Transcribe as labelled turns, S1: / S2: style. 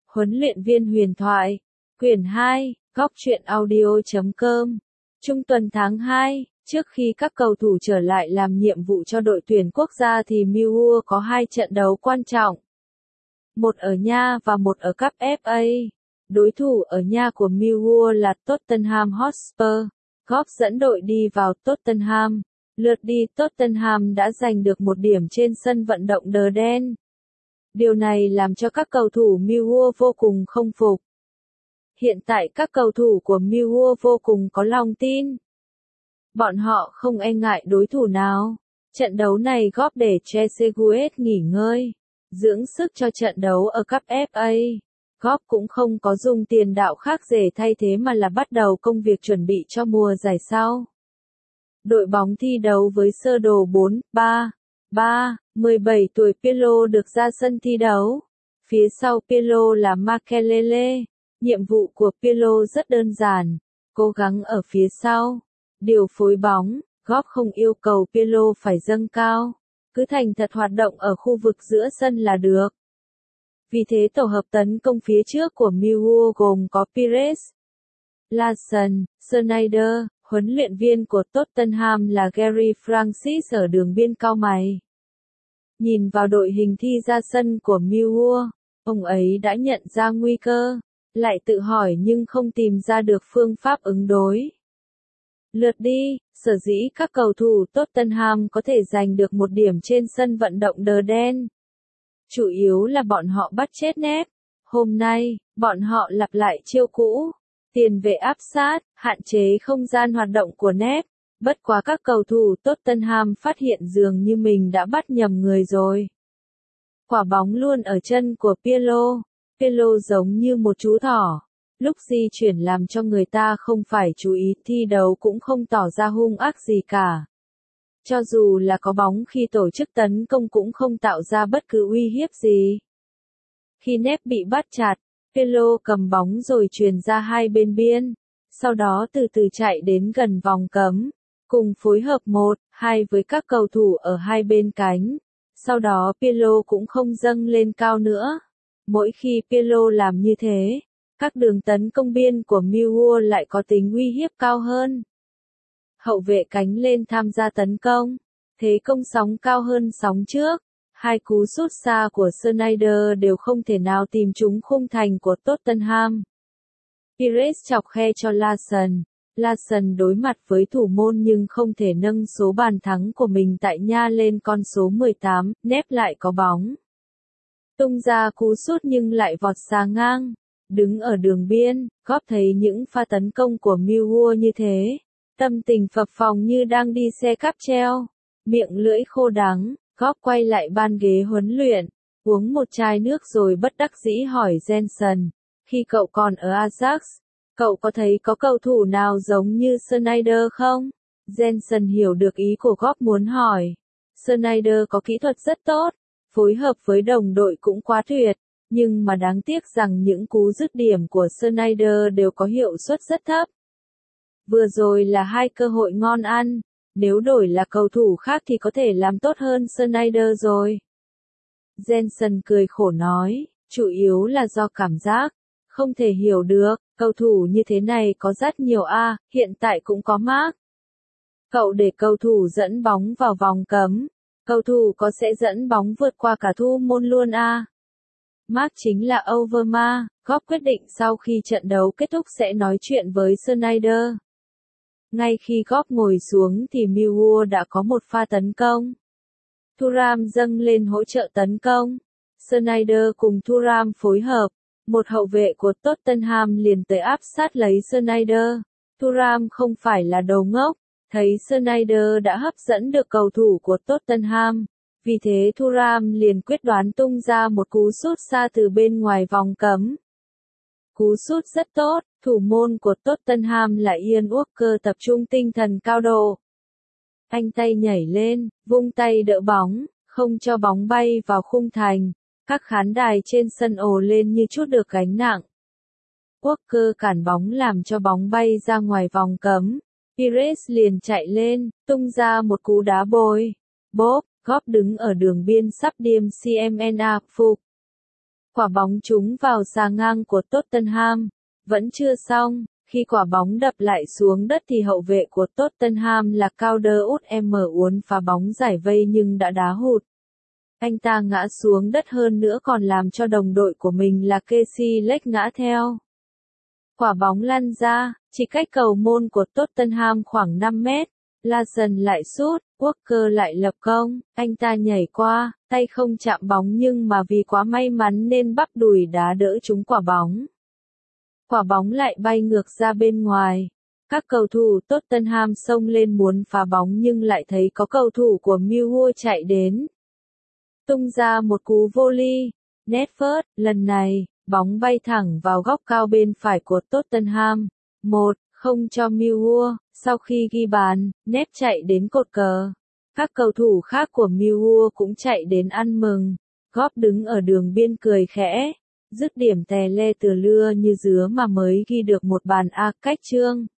S1: Huấn luyện viên huyền thoại. Quyển 2, Góc truyện audio.com. Trung tuần tháng 2, trước khi các cầu thủ trở lại làm nhiệm vụ cho đội tuyển quốc gia thì Millwall có 2 trận đấu quan trọng. Một ở nhà và một ở cúp FA. Đối thủ ở nhà của Millwall là Tottenham Hotspur. Góp dẫn đội đi vào Tottenham. Lượt đi Tottenham đã giành được 1 điểm trên sân vận động Đờ Đen. Điều này làm cho các cầu thủ Millwall vô cùng không phục. Hiện tại các cầu thủ của Millwall vô cùng có lòng tin. Bọn họ không e ngại đối thủ nào. Trận đấu này góp để Trezeguet nghỉ ngơi, dưỡng sức cho trận đấu ở cúp FA. Góp cũng không có dùng tiền đạo khác để thay thế mà là bắt đầu công việc chuẩn bị cho mùa giải sau. Đội bóng thi đấu với sơ đồ 4-3-3, 17 tuổi Pirlo được ra sân thi đấu. Phía sau Pirlo là Makelele. Nhiệm vụ của Pirlo rất đơn giản, cố gắng ở phía sau, điều phối bóng. Góp không yêu cầu Pirlo phải dâng cao, cứ thành thật hoạt động ở khu vực giữa sân là được. Vì thế tổ hợp tấn công phía trước của Millwall gồm có Pires, Larsson, Sneijder. Huấn luyện viên của Tottenham là Gary Francis ở đường biên cau mày. Nhìn vào đội hình thi ra sân của Millwall, ông ấy đã nhận ra nguy cơ, lại tự hỏi nhưng không tìm ra được phương pháp ứng đối. Lượt đi, sở dĩ các cầu thủ Tottenham có thể giành được 1 điểm trên sân vận động Đờ Đen. Chủ yếu là bọn họ bắt chết nép. Hôm nay, bọn họ lặp lại chiêu cũ. Tiền vệ áp sát, hạn chế không gian hoạt động của nép. Bất quá các cầu thủ Tottenham phát hiện dường như mình đã bắt nhầm người rồi. Quả bóng luôn ở chân của Pirlo. Pirlo giống như một chú thỏ. Lúc di chuyển làm cho người ta không phải chú ý, thi đấu cũng không tỏ ra hung ác gì cả. Cho dù là có bóng khi tổ chức tấn công cũng không tạo ra bất cứ uy hiếp gì. Khi nép bị bắt chặt, Pirlo cầm bóng rồi chuyền ra hai bên biên, sau đó từ từ chạy đến gần vòng cấm, cùng phối hợp 1-2 với các cầu thủ ở hai bên cánh. Sau đó Pirlo cũng không dâng lên cao nữa. Mỗi khi Pirlo làm như thế, các đường tấn công biên của Millwall lại có tính uy hiếp cao hơn. Hậu vệ cánh lên tham gia tấn công, thế công sóng cao hơn sóng trước. Hai cú sút xa của Sneijder đều không thể nào tìm trúng khung thành của Tottenham. Pires chọc khe cho Larsson. Larsson đối mặt với thủ môn nhưng không thể nâng số bàn thắng của mình tại nhà lên con số 18, nép lại có bóng. Tung ra cú sút nhưng lại vọt xa ngang. Đứng ở đường biên, Góp thấy những pha tấn công của Millwall như thế. Tâm tình phập phồng như đang đi xe cáp treo. Miệng lưỡi khô đắng, Góp quay lại ban ghế huấn luyện, uống một chai nước rồi bất đắc dĩ hỏi Jensen, khi cậu còn ở Ajax, cậu có thấy có cầu thủ nào giống như Sneijder không? Jensen hiểu được ý của Góp muốn hỏi. Sneijder có kỹ thuật rất tốt, phối hợp với đồng đội cũng quá tuyệt, nhưng mà đáng tiếc rằng những cú dứt điểm của Sneijder đều có hiệu suất rất thấp. Vừa rồi là 2 cơ hội ngon ăn. Nếu đổi là cầu thủ khác thì có thể làm tốt hơn Sneijder rồi. Jensen cười khổ nói, chủ yếu là do cảm giác. Không thể hiểu được, cầu thủ như thế này có rất nhiều hiện tại cũng có Mark. Cậu để cầu thủ dẫn bóng vào vòng cấm. Cầu thủ có sẽ dẫn bóng vượt qua cả thủ môn luôn Mark chính là Overmars. Góp quyết định sau khi trận đấu kết thúc sẽ nói chuyện với Sneijder. Ngay khi Góp ngồi xuống thì Millwall đã có một pha tấn công. Thuram dâng lên hỗ trợ tấn công. Sneijder cùng Thuram phối hợp. Một hậu vệ của Tottenham liền tới áp sát lấy Sneijder. Thuram không phải là đồ ngốc. Thấy Sneijder đã hấp dẫn được cầu thủ của Tottenham. Vì thế Thuram liền quyết đoán tung ra một cú sút xa từ bên ngoài vòng cấm. Cú sút rất tốt, thủ môn của Tottenham là Ian Walker tập trung tinh thần cao độ. Anh tay nhảy lên, vung tay đỡ bóng, không cho bóng bay vào khung thành. Các khán đài trên sân ồ lên như chút được gánh nặng. Walker cản bóng làm cho bóng bay ra ngoài vòng cấm. Pires liền chạy lên, tung ra một cú đá bồi. Góp đứng ở đường biên sắp điềm CMNA phục. Quả bóng trúng vào xà ngang của Tottenham. Vẫn chưa xong, khi quả bóng đập lại xuống đất thì hậu vệ của Tottenham là Calder-Utm uốn phá bóng giải vây nhưng đã đá hụt. Anh ta ngã xuống đất hơn nữa còn làm cho đồng đội của mình là Casey Lake ngã theo. Quả bóng lăn ra, chỉ cách cầu môn của Tottenham khoảng 5 mét. Larsen lại sút, Walker lại lập công, anh ta nhảy qua, tay không chạm bóng nhưng mà vì quá may mắn nên bắp đùi đá đỡ trúng quả bóng. Quả bóng lại bay ngược ra bên ngoài. Các cầu thủ Tottenham xông lên muốn phá bóng nhưng lại thấy có cầu thủ của Millwall chạy đến. Tung ra một cú volley. Netford, lần này, bóng bay thẳng vào góc cao bên phải của Tottenham. 1-0 cho Millwall. Sau khi ghi bàn, Nep chạy đến cột cờ. Các cầu thủ khác của Millwall cũng chạy đến ăn mừng. Góp đứng ở đường biên cười khẽ. Dứt điểm tè le từa lưa như dứa mà mới ghi được một bàn cách chương.